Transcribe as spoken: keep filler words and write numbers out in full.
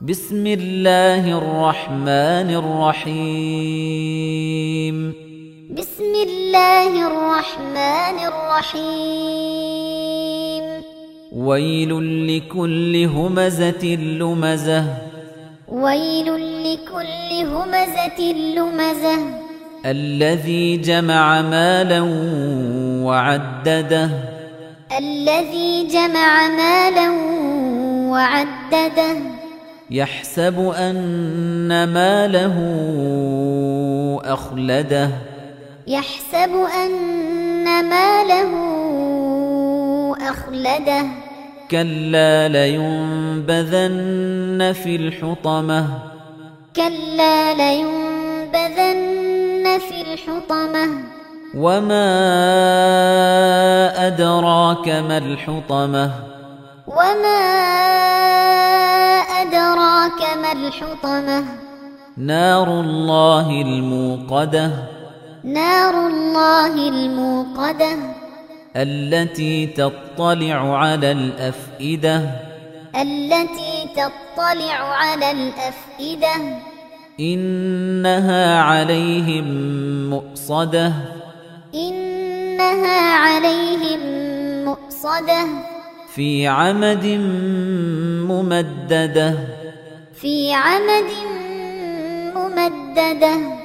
بسم الله الرحمن الرحيم بسم الله الرحمن الرحيم ويل لكل همزة لمزة ويل لكل همزة لمزة الذي جمع مالا وعدده الذي جمع مالا وعدده يحسب أن ماله أخلده يحسب أن ماله أخلده كلا لينبذن في الحطمة كلا لينبذن في الحطمة وما أدراك ما الحطمة وما أدراك ما الحطمة نار الله الموقدة نار الله الموقدة التي تطلع على الأفئدة التي تطلع على الأفئدة إنها عليهم مؤصدة إنها عليهم مؤصدة في عمد ممددة في عمد ممددة